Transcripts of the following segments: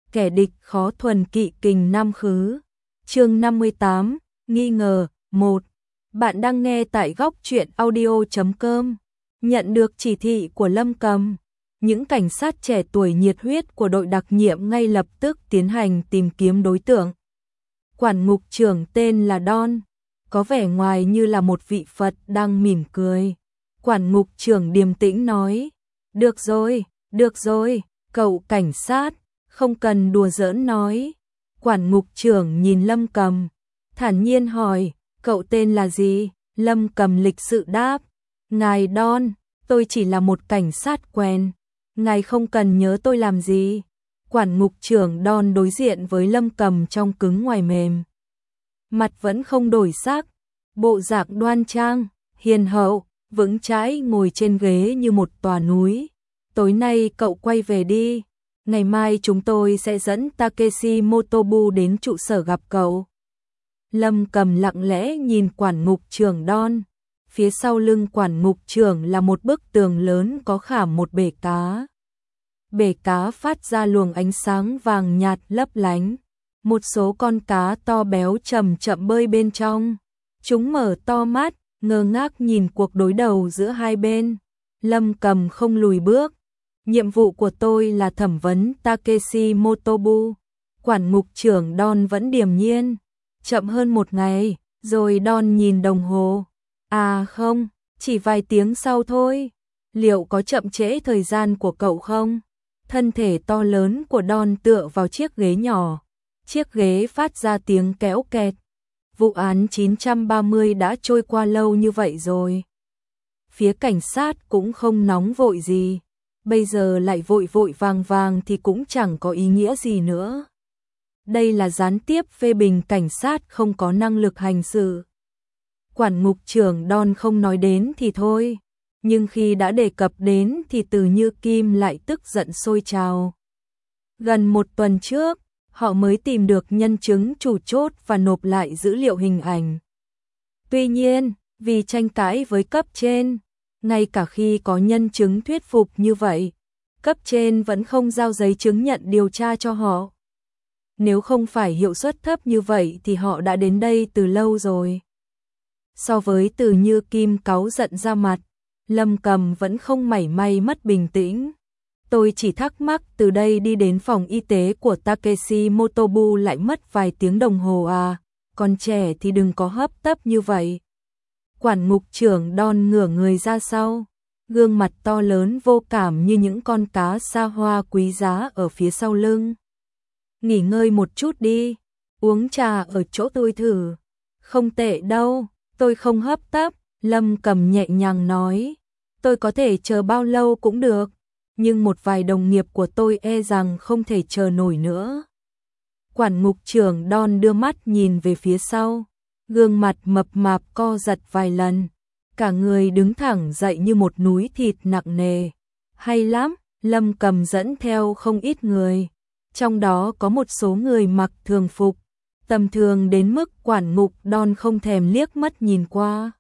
kẻ địch khó thuần kỵ kình nam khứ. Chương 58, nghi ngờ. 1. Bạn đang nghe tại góc truyện audio.com. Nhận được chỉ thị của Lâm Cầm, những cảnh sát trẻ tuổi nhiệt huyết của đội đặc nhiệm ngay lập tức tiến hành tìm kiếm đối tượng. Quản ngục trưởng tên là Don, có vẻ ngoài như là một vị Phật đang mỉm cười. Quản ngục trưởng điềm tĩnh nói, được rồi, cậu cảnh sát, không cần đùa giỡn nói. Quản ngục trưởng nhìn Lâm Cầm, thản nhiên hỏi, cậu tên là gì? Lâm Cầm lịch sự đáp, ngài Don, tôi chỉ là một cảnh sát quen, ngài không cần nhớ tôi làm gì. Quản ngục trưởng Don đối diện với Lâm Cầm trong cứng ngoài mềm. Mặt vẫn không đổi sắc, bộ dạng đoan trang, hiền hậu, vững chãi ngồi trên ghế như một tòa núi. Tối nay cậu quay về đi, ngày mai chúng tôi sẽ dẫn Takeshi Motobu đến trụ sở gặp cậu. Lâm Cầm lặng lẽ nhìn quản ngục trưởng Don. Phía sau lưng quản ngục trưởng là một bức tường lớn có khảm một bể cá. Bể cá phát ra luồng ánh sáng vàng nhạt lấp lánh. Một số con cá to béo chậm chậm bơi bên trong. Chúng mở to mắt, ngơ ngác nhìn cuộc đối đầu giữa hai bên. Lâm Cầm không lùi bước. Nhiệm vụ của tôi là thẩm vấn Takeshi Motobu. Quản ngục trưởng Don vẫn điềm nhiên. Chậm hơn một ngày, rồi Don nhìn đồng hồ. À không, chỉ vài tiếng sau thôi. Liệu có chậm trễ thời gian của cậu không? Thân thể to lớn của Don tựa vào chiếc ghế nhỏ. Chiếc ghế phát ra tiếng kéo kẹt. Vụ án 930 đã trôi qua lâu như vậy rồi. Phía cảnh sát cũng không nóng vội gì. Bây giờ lại vội vội vàng vàng thì cũng chẳng có ý nghĩa gì nữa. Đây là gián tiếp phê bình cảnh sát không có năng lực hành sự. Quản ngục trưởng Don không nói đến thì thôi, nhưng khi đã đề cập đến thì Từ Như Kim lại tức giận sôi trào. Gần một tuần trước, họ mới tìm được nhân chứng chủ chốt và nộp lại dữ liệu hình ảnh. Tuy nhiên, vì tranh cãi với cấp trên, ngay cả khi có nhân chứng thuyết phục như vậy, cấp trên vẫn không giao giấy chứng nhận điều tra cho họ. Nếu không phải hiệu suất thấp như vậy thì họ đã đến đây từ lâu rồi. So với Từ Như Kim cáu giận ra mặt, Lâm Cầm vẫn không mảy may mất bình tĩnh. Tôi chỉ thắc mắc từ đây đi đến phòng y tế của Takeshi Motobu lại mất vài tiếng đồng hồ à, còn trẻ thì đừng có hấp tấp như vậy. Quản ngục trưởng Don ngửa người ra sau, gương mặt to lớn vô cảm như những con cá sa hoa quý giá ở phía sau lưng. Nghỉ ngơi một chút đi, uống trà ở chỗ tôi thử. Không tệ đâu, tôi không hấp tấp, Lâm Cầm nhẹ nhàng nói. Tôi có thể chờ bao lâu cũng được, nhưng một vài đồng nghiệp của tôi e rằng không thể chờ nổi nữa. Quản ngục trưởng Don đưa mắt nhìn về phía sau, gương mặt mập mạp co giật vài lần, cả người đứng thẳng dậy như một núi thịt nặng nề. Hay lắm, Lâm Cầm dẫn theo không ít người. Trong đó có một số người mặc thường phục, tầm thường đến mức quản ngục Don không thèm liếc mắt nhìn qua.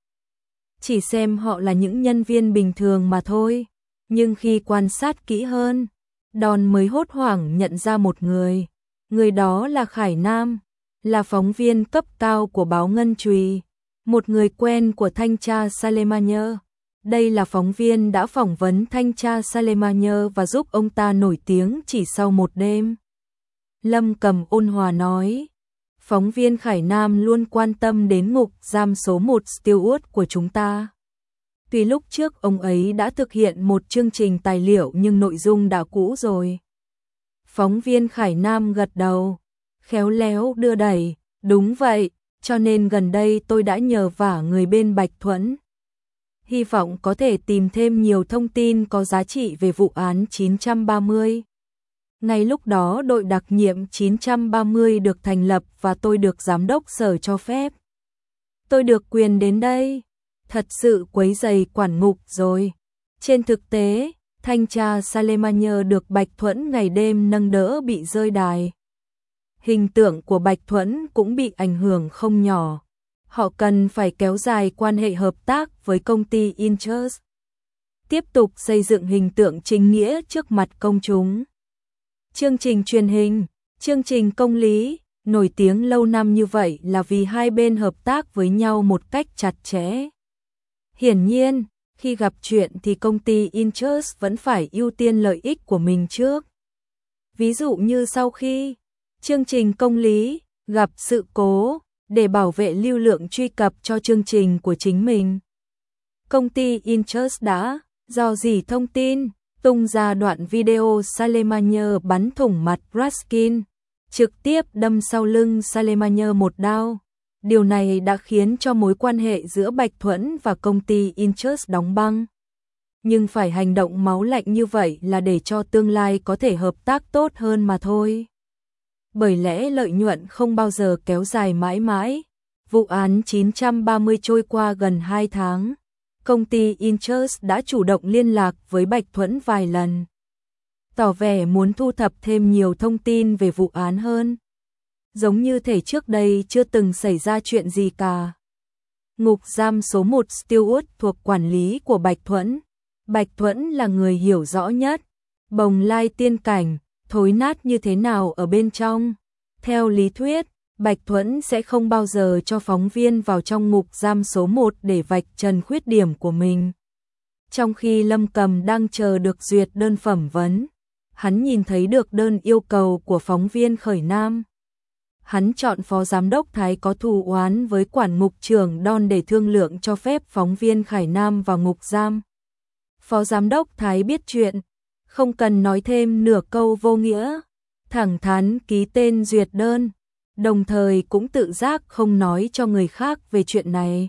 Chỉ xem họ là những nhân viên bình thường mà thôi. Nhưng khi quan sát kỹ hơn, Don mới hốt hoảng nhận ra một người. Người đó là Khải Nam, là phóng viên cấp cao của báo Ngân Chùy, một người quen của thanh tra Salemanier. Đây là phóng viên đã phỏng vấn thanh tra Salemanier và giúp ông ta nổi tiếng chỉ sau một đêm. Lâm Cầm ôn hòa nói, phóng viên Khải Nam luôn quan tâm đến ngục giam số 1 Stewart của chúng ta. Tuy lúc trước ông ấy đã thực hiện một chương trình tài liệu nhưng nội dung đã cũ rồi. Phóng viên Khải Nam gật đầu, khéo léo đưa đẩy, đúng vậy, cho nên gần đây tôi đã nhờ vả người bên Bạch Thuẫn. Hy vọng có thể tìm thêm nhiều thông tin có giá trị về vụ án 930. Ngay lúc đó đội đặc nhiệm 930 được thành lập và tôi được giám đốc sở cho phép. Tôi được quyền đến đây. Thật sự quấy rầy quản ngục rồi. Trên thực tế, thanh tra Salemanier được Bạch Thuẫn ngày đêm nâng đỡ bị rơi đài. Hình tượng của Bạch Thuẫn cũng bị ảnh hưởng không nhỏ. Họ cần phải kéo dài quan hệ hợp tác với công ty Inchus. Tiếp tục xây dựng hình tượng chính nghĩa trước mặt công chúng. Chương trình truyền hình Chương trình công lý, nổi tiếng lâu năm như vậy là vì hai bên hợp tác với nhau một cách chặt chẽ. Hiển nhiên, khi gặp chuyện thì công ty Inchurch vẫn phải ưu tiên lợi ích của mình trước. Ví dụ như sau khi chương trình công lý gặp sự cố, để bảo vệ lưu lượng truy cập cho chương trình của chính mình, công ty Inchurch đã rò rỉ thông tin, tung ra đoạn video Salemanier bắn thủng mặt Raskin, trực tiếp đâm sau lưng Salemanier một đao. Điều này đã khiến cho mối quan hệ giữa Bạch Thuẫn và công ty Inchurch đóng băng. Nhưng phải hành động máu lạnh như vậy là để cho tương lai có thể hợp tác tốt hơn mà thôi. Bởi lẽ lợi nhuận không bao giờ kéo dài mãi mãi. Vụ án 930 trôi qua gần 2 tháng. Công ty Inchurch đã chủ động liên lạc với Bạch Thuẫn vài lần, tỏ vẻ muốn thu thập thêm nhiều thông tin về vụ án hơn. Giống như thể trước đây chưa từng xảy ra chuyện gì cả. Ngục giam số 1 Stewart thuộc quản lý của Bạch Thuẫn. Bạch Thuẫn là người hiểu rõ nhất bồng lai tiên cảnh thối nát như thế nào ở bên trong. Theo lý thuyết, Bạch Thuẫn sẽ không bao giờ cho phóng viên vào trong ngục giam số 1 để vạch trần khuyết điểm của mình. Trong khi Lâm Cầm đang chờ được duyệt đơn phẩm vấn, hắn nhìn thấy được đơn yêu cầu của phóng viên Khởi Nam. Hắn chọn phó giám đốc Thái có thù oán với quản ngục trưởng Don để thương lượng cho phép phóng viên Khải Nam vào ngục giam. Phó giám đốc Thái biết chuyện, không cần nói thêm nửa câu vô nghĩa, thẳng thắn ký tên duyệt đơn, đồng thời cũng tự giác không nói cho người khác về chuyện này.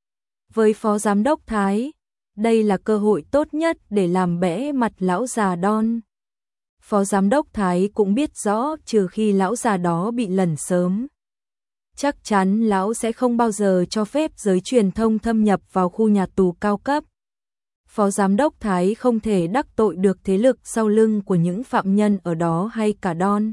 Với phó giám đốc Thái, đây là cơ hội tốt nhất để làm bẽ mặt lão già Don. Phó giám đốc Thái cũng biết rõ trừ khi lão già đó bị lẩn sớm, chắc chắn lão sẽ không bao giờ cho phép giới truyền thông thâm nhập vào khu nhà tù cao cấp. Phó giám đốc Thái không thể đắc tội được thế lực sau lưng của những phạm nhân ở đó hay cả Don.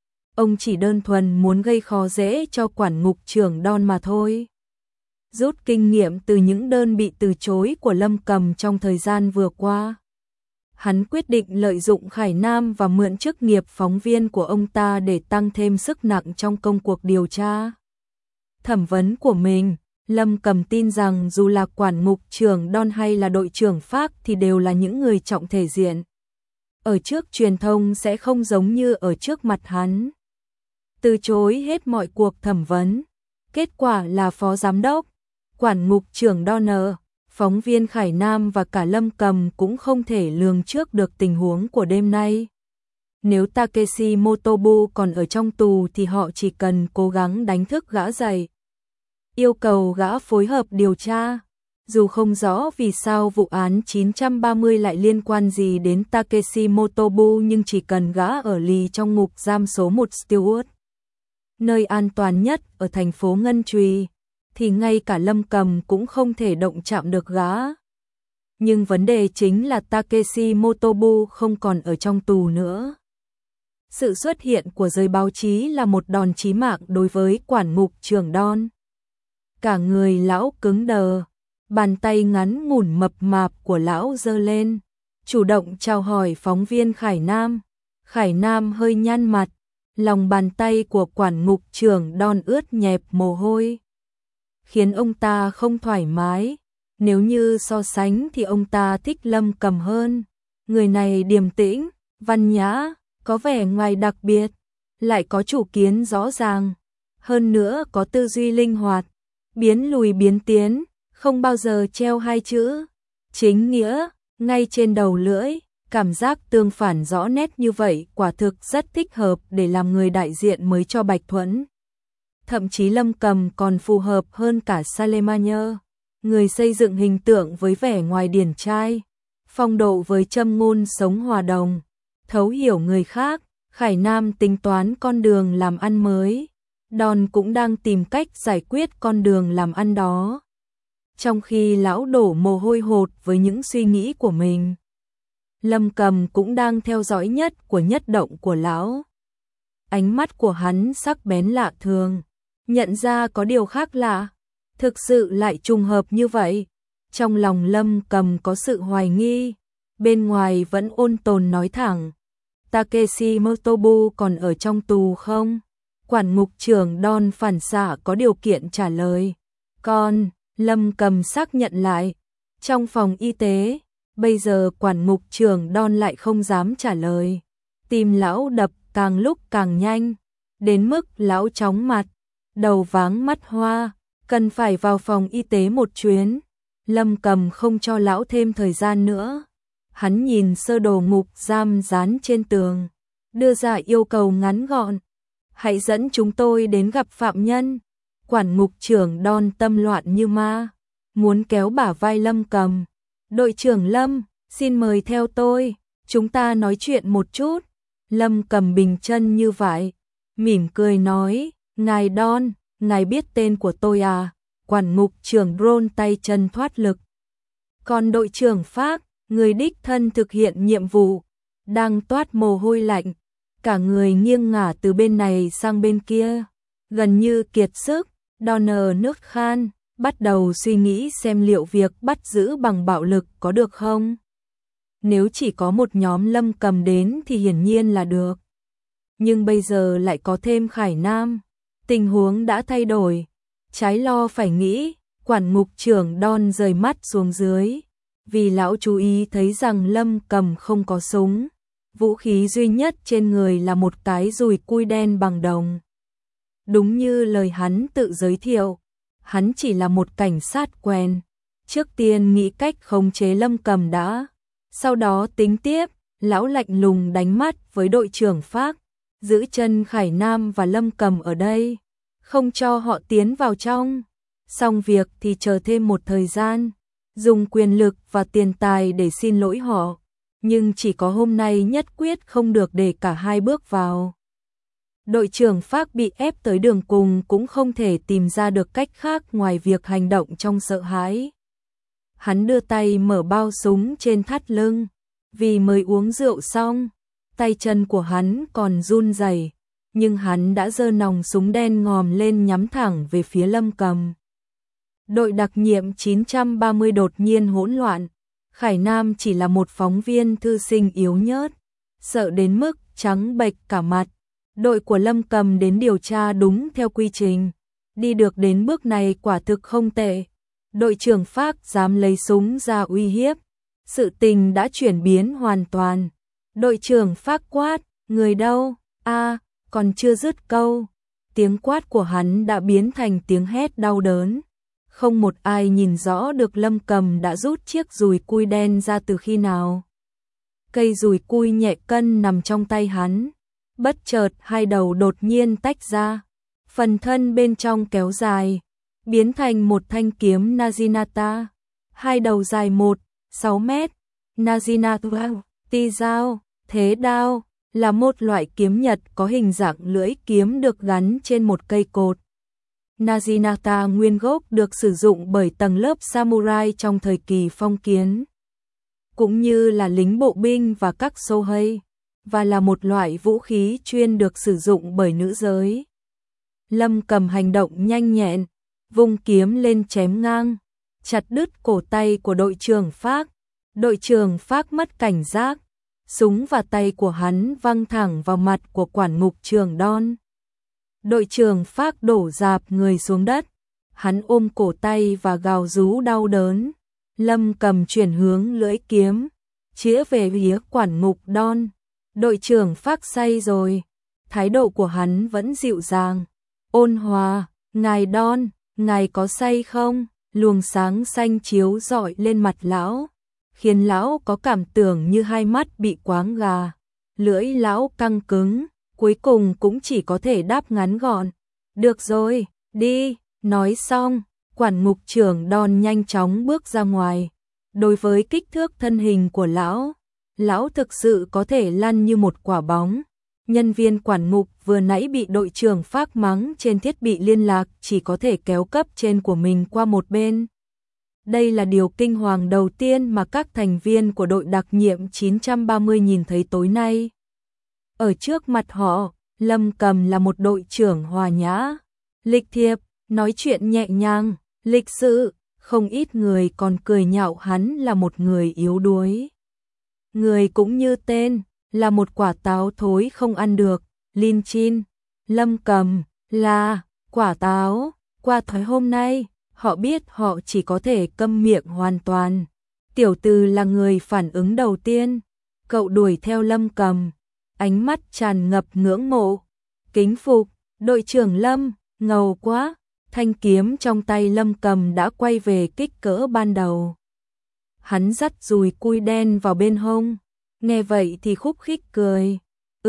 Ông chỉ đơn thuần muốn gây khó dễ cho quản ngục trưởng Don mà thôi. Rút kinh nghiệm từ những đơn bị từ chối của Lâm Cầm trong thời gian vừa qua, hắn quyết định lợi dụng Khải Nam và mượn chức nghiệp phóng viên của ông ta để tăng thêm sức nặng trong công cuộc điều tra thẩm vấn của mình. Lâm Cầm tin rằng dù là quản ngục trưởng Don hay là đội trưởng Phác thì đều là những người trọng thể diện. Ở trước truyền thông sẽ không giống như ở trước mặt hắn. Từ chối hết mọi cuộc thẩm vấn. Kết quả là phó giám đốc, quản ngục trưởng Donner, phóng viên Khải Nam và cả Lâm Cầm cũng không thể lường trước được tình huống của đêm nay. Nếu Takeshi Motobu còn ở trong tù thì họ chỉ cần cố gắng đánh thức gã dậy, yêu cầu gã phối hợp điều tra. Dù không rõ vì sao vụ án 930 lại liên quan gì đến Takeshi Motobu, nhưng chỉ cần gã ở lì trong ngục giam số 1 Stewart, nơi an toàn nhất ở thành phố Ngân Trùy, thì ngay cả Lâm Cầm cũng không thể động chạm được gã. Nhưng vấn đề chính là Takeshi Motobu không còn ở trong tù nữa. Sự xuất hiện của giới báo chí là một đòn chí mạng đối với quản ngục trưởng Don. Cả người lão cứng đờ, bàn tay ngắn ngủn mập mạp của lão giơ lên, chủ động chào hỏi phóng viên Khải Nam. Khải Nam hơi nhăn mặt, lòng bàn tay của quản ngục trưởng Don ướt nhẹp mồ hôi, khiến ông ta không thoải mái. Nếu như so sánh thì ông ta thích Lâm Cầm hơn. Người này điềm tĩnh, văn nhã, có vẻ ngoài đặc biệt, lại có chủ kiến rõ ràng, hơn nữa có tư duy linh hoạt, biến lùi biến tiến, không bao giờ treo hai chữ chính nghĩa ngay trên đầu lưỡi. Cảm giác tương phản rõ nét như vậy quả thực rất thích hợp để làm người đại diện mới cho Bạch Thuẫn. Thậm chí Lâm Cầm còn phù hợp hơn cả Salemanier, người xây dựng hình tượng với vẻ ngoài điển trai, phong độ với châm ngôn sống hòa đồng, thấu hiểu người khác. Khải Nam tính toán con đường làm ăn mới, Don cũng đang tìm cách giải quyết con đường làm ăn đó. Trong khi lão đổ mồ hôi hột với những suy nghĩ của mình, Lâm Cầm cũng đang theo dõi nhất của nhất động của lão. Ánh mắt của hắn sắc bén lạ thường, nhận ra có điều khác lạ, thực sự lại trùng hợp như vậy. Trong lòng Lâm Cầm có sự hoài nghi, bên ngoài vẫn ôn tồn nói thẳng, Takeshi Motobu còn ở trong tù không? Quản ngục trưởng Don phản xạ có điều kiện trả lời. Còn, Lâm Cầm xác nhận lại. Trong phòng y tế, bây giờ quản ngục trưởng Don lại không dám trả lời. Tim lão đập càng lúc càng nhanh, đến mức lão chóng mặt, đầu váng mắt hoa, cần phải vào phòng y tế một chuyến. Lâm Cầm không cho lão thêm thời gian nữa. Hắn nhìn sơ đồ ngục giam dán trên tường, đưa ra yêu cầu ngắn gọn. Hãy dẫn chúng tôi đến gặp phạm nhân. Quản ngục trưởng Don tâm loạn như ma, muốn kéo bả vai Lâm Cầm. Đội trưởng Lâm, xin mời theo tôi, chúng ta nói chuyện một chút. Lâm Cầm bình chân như vậy, mỉm cười nói, ngài Don, ngài biết tên của tôi à? Quản ngục trưởng rôn tay chân thoát lực. Còn đội trưởng Phác, người đích thân thực hiện nhiệm vụ, đang toát mồ hôi lạnh, cả người nghiêng ngả từ bên này sang bên kia, gần như kiệt sức. Donner nước khan, bắt đầu suy nghĩ xem liệu việc bắt giữ bằng bạo lực có được không. Nếu chỉ có một nhóm Lâm Cầm đến thì hiển nhiên là được. Nhưng bây giờ lại có thêm Khải Nam, tình huống đã thay đổi. Trái lo phải nghĩ, quản ngục trưởng Don rời mắt xuống dưới, vì lão chú ý thấy rằng Lâm Cầm không có súng. Vũ khí duy nhất trên người là một cái dùi cui đen bằng đồng. Đúng như lời hắn tự giới thiệu, hắn chỉ là một cảnh sát quen. Trước tiên nghĩ cách khống chế Lâm Cầm đã, sau đó tính tiếp. Lão lạnh lùng đánh mắt với đội trưởng Phác, giữ chân Khải Nam và Lâm Cầm ở đây, không cho họ tiến vào trong. Xong việc thì chờ thêm một thời gian, dùng quyền lực và tiền tài để xin lỗi họ, nhưng chỉ có hôm nay nhất quyết không được để cả hai bước vào. Đội trưởng Phác bị ép tới đường cùng cũng không thể tìm ra được cách khác ngoài việc hành động trong sợ hãi. Hắn đưa tay mở bao súng trên thắt lưng, vì mới uống rượu xong, tay chân của hắn còn run rẩy, nhưng hắn đã giơ nòng súng đen ngòm lên nhắm thẳng về phía Lâm Cầm. Đội đặc nhiệm 930 đột nhiên hỗn loạn. Khải Nam chỉ là một phóng viên thư sinh yếu nhớt, sợ đến mức trắng bệch cả mặt. Đội của Lâm Cầm đến điều tra đúng theo quy trình, đi được đến bước này quả thực không tệ. Đội trưởng Phác dám lấy súng ra uy hiếp, sự tình đã chuyển biến hoàn toàn. Đội trưởng Phác quát, người đâu? Còn chưa dứt câu, tiếng quát của hắn đã biến thành tiếng hét đau đớn. Không một ai nhìn rõ được Lâm Cầm đã rút chiếc dùi cui đen ra từ khi nào. Cây dùi cui nhẹ cân nằm trong tay hắn, bất chợt hai đầu đột nhiên tách ra, phần thân bên trong kéo dài, biến thành một thanh kiếm Naginata. Hai đầu dài 1,6 mét, Naginata ti dao, thế đao, là một loại kiếm Nhật có hình dạng lưỡi kiếm được gắn trên một cây cột. Naginata nguyên gốc được sử dụng bởi tầng lớp samurai trong thời kỳ phong kiến, cũng như là lính bộ binh và các Shohei, và là một loại vũ khí chuyên được sử dụng bởi nữ giới. Lâm Cầm hành động nhanh nhẹn, vung kiếm lên chém ngang, chặt đứt cổ tay của đội trưởng Phác. Đội trưởng Phác mất cảnh giác, súng và tay của hắn văng thẳng vào mặt của quản ngục trưởng Don. Đội trưởng Phác đổ rạp người xuống đất, hắn ôm cổ tay và gào rú đau đớn. Lâm Cầm chuyển hướng lưỡi kiếm, chĩa về phía quản ngục Don. Đội trưởng Phác say rồi, thái độ của hắn vẫn dịu dàng, ôn hòa. Ngài Don, ngài có say không? Luồng sáng xanh chiếu rọi lên mặt lão, khiến lão có cảm tưởng như hai mắt bị quáng gà. Lưỡi lão căng cứng, cuối cùng cũng chỉ có thể đáp ngắn gọn, được rồi, đi. Nói xong, quản ngục trưởng Don nhanh chóng bước ra ngoài. Đối với kích thước thân hình của lão thực sự có thể lăn như một quả bóng. Nhân viên quản ngục vừa nãy bị đội trưởng Phác mắng trên thiết bị liên lạc chỉ có thể kéo cấp trên của mình qua một bên. Đây là điều kinh hoàng đầu tiên mà các thành viên của đội đặc nhiệm 930 nhìn thấy tối nay. Ở trước mặt họ, Lâm Cầm là một đội trưởng hòa nhã, lịch thiệp, nói chuyện nhẹ nhàng, lịch sự, không ít người còn cười nhạo hắn là một người yếu đuối. Người cũng như tên, là một quả táo thối không ăn được, Lin Chin, Lâm Cầm, là quả táo, qua tối hôm nay, họ biết họ chỉ có thể câm miệng hoàn toàn. Tiểu Từ là người phản ứng đầu tiên, cậu đuổi theo Lâm Cầm, ánh mắt tràn ngập ngưỡng mộ, kính phục, đội trưởng Lâm, ngầu quá, thanh kiếm trong tay Lâm Cầm đã quay về kích cỡ ban đầu. Hắn dắt dùi cui đen vào bên hông, nghe vậy thì khúc khích cười,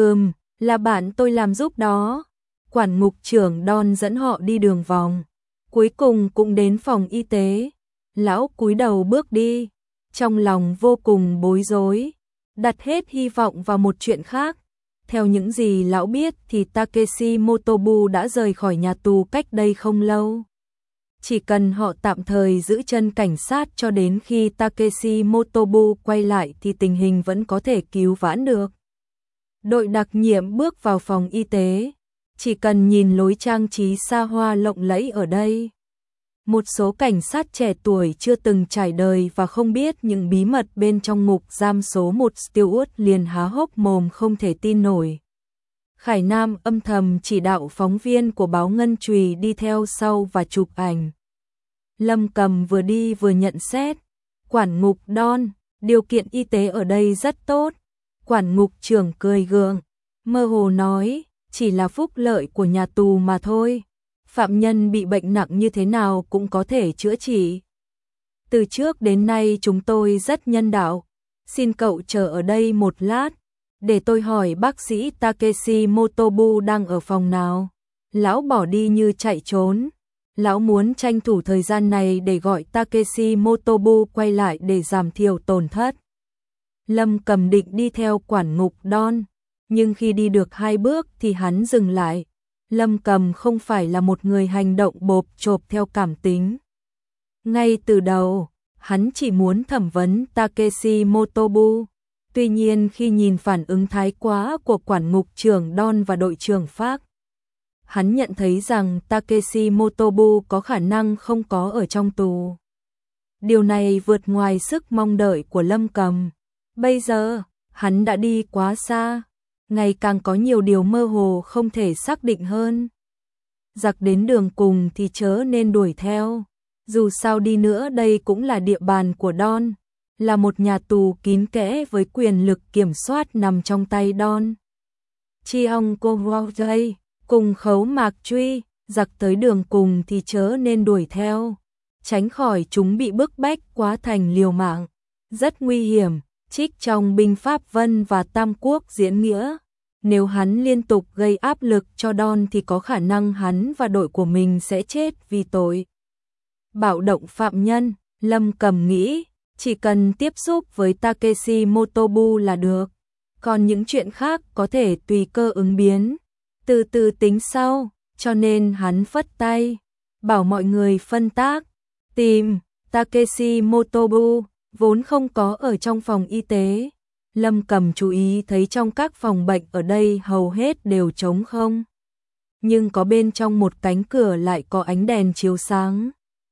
là bạn tôi làm giúp đó. Quản ngục trưởng Don dẫn họ đi đường vòng, cuối cùng cũng đến phòng y tế. Lão cúi đầu bước đi, trong lòng vô cùng bối rối, đặt hết hy vọng vào một chuyện khác. Theo những gì lão biết thì Takeshi Motobu đã rời khỏi nhà tù cách đây không lâu. Chỉ cần họ tạm thời giữ chân cảnh sát cho đến khi Takeshi Motobu quay lại thì tình hình vẫn có thể cứu vãn được. Đội đặc nhiệm bước vào phòng y tế, chỉ cần nhìn lối trang trí xa hoa lộng lẫy ở đây. Một số cảnh sát trẻ tuổi chưa từng trải đời và không biết những bí mật bên trong ngục giam số 1 Stewart liền há hốc mồm không thể tin nổi. Khải Nam âm thầm chỉ đạo phóng viên của báo Ngân Chùy đi theo sau và chụp ảnh. Lâm Cầm vừa đi vừa nhận xét, quản ngục Don, điều kiện y tế ở đây rất tốt. Quản ngục trưởng cười gượng, mơ hồ nói, chỉ là phúc lợi của nhà tù mà thôi. Phạm nhân bị bệnh nặng như thế nào cũng có thể chữa trị. Từ trước đến nay chúng tôi rất nhân đạo, xin cậu chờ ở đây một lát, để tôi hỏi bác sĩ Takeshi Motobu đang ở phòng nào. Lão bỏ đi như chạy trốn, lão muốn tranh thủ thời gian này để gọi Takeshi Motobu quay lại để giảm thiểu tổn thất. Lâm Cầm định đi theo quản ngục Don, nhưng khi đi được 2 bước thì hắn dừng lại. Lâm Cầm không phải là một người hành động bộp chộp theo cảm tính. Ngay từ đầu, hắn chỉ muốn thẩm vấn Takeshi Motobu. Tuy nhiên khi nhìn phản ứng thái quá của quản ngục trưởng Don và đội trưởng Park, hắn nhận thấy rằng Takeshi Motobu có khả năng không có ở trong tù. Điều này vượt ngoài sức mong đợi của Lâm Cầm. Bây giờ, hắn đã đi quá xa, ngày càng có nhiều điều mơ hồ không thể xác định hơn. Giặc đến đường cùng thì chớ nên đuổi theo. Dù sao đi nữa đây cũng là địa bàn của Don, là một nhà tù kín kẽ với quyền lực kiểm soát nằm trong tay Don. Cheong Kowalday cùng Khấu Mạc Truy, giặc tới đường cùng thì chớ nên đuổi theo, tránh khỏi chúng bị bức bách quá thành liều mạng, rất nguy hiểm. Trích trong binh pháp Vân và Tam Quốc diễn nghĩa, nếu hắn liên tục gây áp lực cho Don thì có khả năng hắn và đội của mình sẽ chết vì tội bạo động phạm nhân. Lâm Cầm nghĩ, chỉ cần tiếp xúc với Takeshi Motobu là được, còn những chuyện khác có thể tùy cơ ứng biến, từ từ tính sau, cho nên hắn phất tay, bảo mọi người phân tác, tìm Takeshi Motobu. Vốn không có ở trong phòng y tế, Lâm Cầm chú ý thấy trong các phòng bệnh ở đây hầu hết đều trống không. Nhưng có bên trong một cánh cửa lại có ánh đèn chiếu sáng.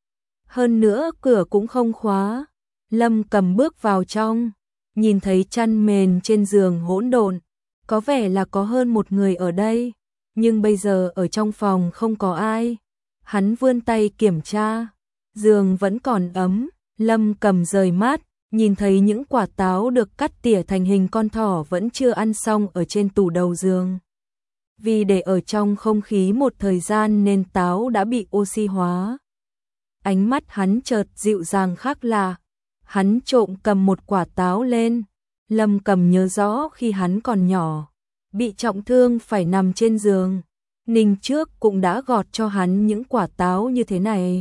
Hơn nữa cửa cũng không khóa. Lâm Cầm bước vào trong, nhìn thấy chăn mền trên giường hỗn độn, có vẻ là có hơn một người ở đây, nhưng bây giờ ở trong phòng không có ai. Hắn vươn tay kiểm tra, giường vẫn còn ấm. Lâm Cầm rời mắt, nhìn thấy những quả táo được cắt tỉa thành hình con thỏ vẫn chưa ăn xong ở trên tủ đầu giường. Vì để ở trong không khí một thời gian nên táo đã bị oxy hóa. Ánh mắt hắn chợt dịu dàng khác lạ. Hắn trộm cầm một quả táo lên. Lâm Cầm nhớ rõ khi hắn còn nhỏ, bị trọng thương phải nằm trên giường. Ninh trước cũng đã gọt cho hắn những quả táo như thế này.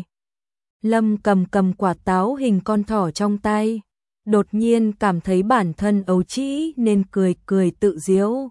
Lâm cầm quả táo hình con thỏ trong tay, đột nhiên cảm thấy bản thân ấu trĩ nên cười tự giễu.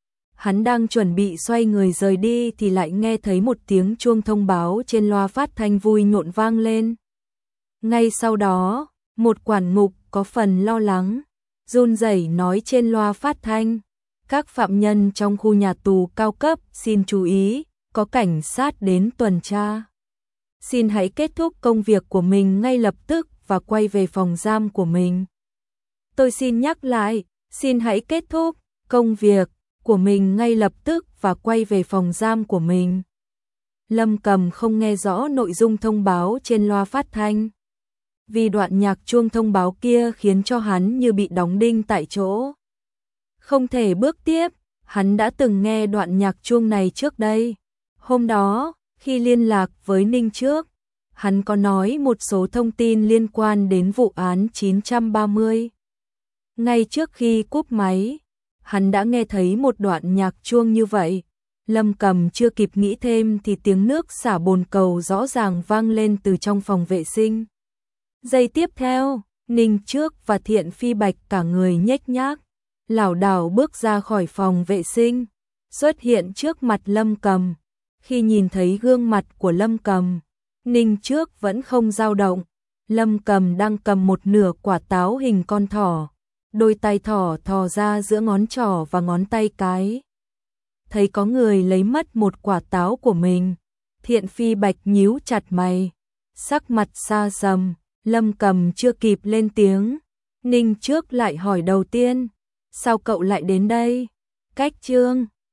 Hắn đang chuẩn bị xoay người rời đi thì lại nghe thấy một tiếng chuông thông báo trên loa phát thanh vui nhộn vang lên. Ngay sau đó, một quản ngục có phần lo lắng, run rẩy nói trên loa phát thanh, các phạm nhân trong khu nhà tù cao cấp xin chú ý, có cảnh sát đến tuần tra. Xin hãy kết thúc công việc của mình ngay lập tức và quay về phòng giam của mình. Tôi xin nhắc lại, xin hãy kết thúc công việc của mình ngay lập tức và quay về phòng giam của mình. Lâm Cầm không nghe rõ nội dung thông báo trên loa phát thanh. Vì đoạn nhạc chuông thông báo kia khiến cho hắn như bị đóng đinh tại chỗ. Không thể bước tiếp, hắn đã từng nghe đoạn nhạc chuông này trước đây. Hôm đó, khi liên lạc với Ninh trước, hắn có nói một số thông tin liên quan đến vụ án 930. Ngay trước khi cúp máy, hắn đã nghe thấy một đoạn nhạc chuông như vậy. Lâm Cầm chưa kịp nghĩ thêm thì tiếng nước xả bồn cầu rõ ràng vang lên từ trong phòng vệ sinh. Giây tiếp theo, Ninh Trước và Thiện Phi Bạch cả người nhếch nhác, lảo đảo bước ra khỏi phòng vệ sinh, xuất hiện trước mặt Lâm Cầm. Khi nhìn thấy gương mặt của Lâm Cầm, Ninh Trước vẫn không dao động. Lâm Cầm đang cầm một nửa quả táo hình con thỏ, đôi tay thỏ thò ra giữa ngón trỏ và ngón tay cái. Thấy có người lấy mất một quả táo của mình, Thiện Phi Bạch nhíu chặt mày, sắc mặt xa sầm. Lâm Cầm chưa kịp lên tiếng, Ninh Trước lại hỏi đầu tiên, sao cậu lại đến đây? Cách Trương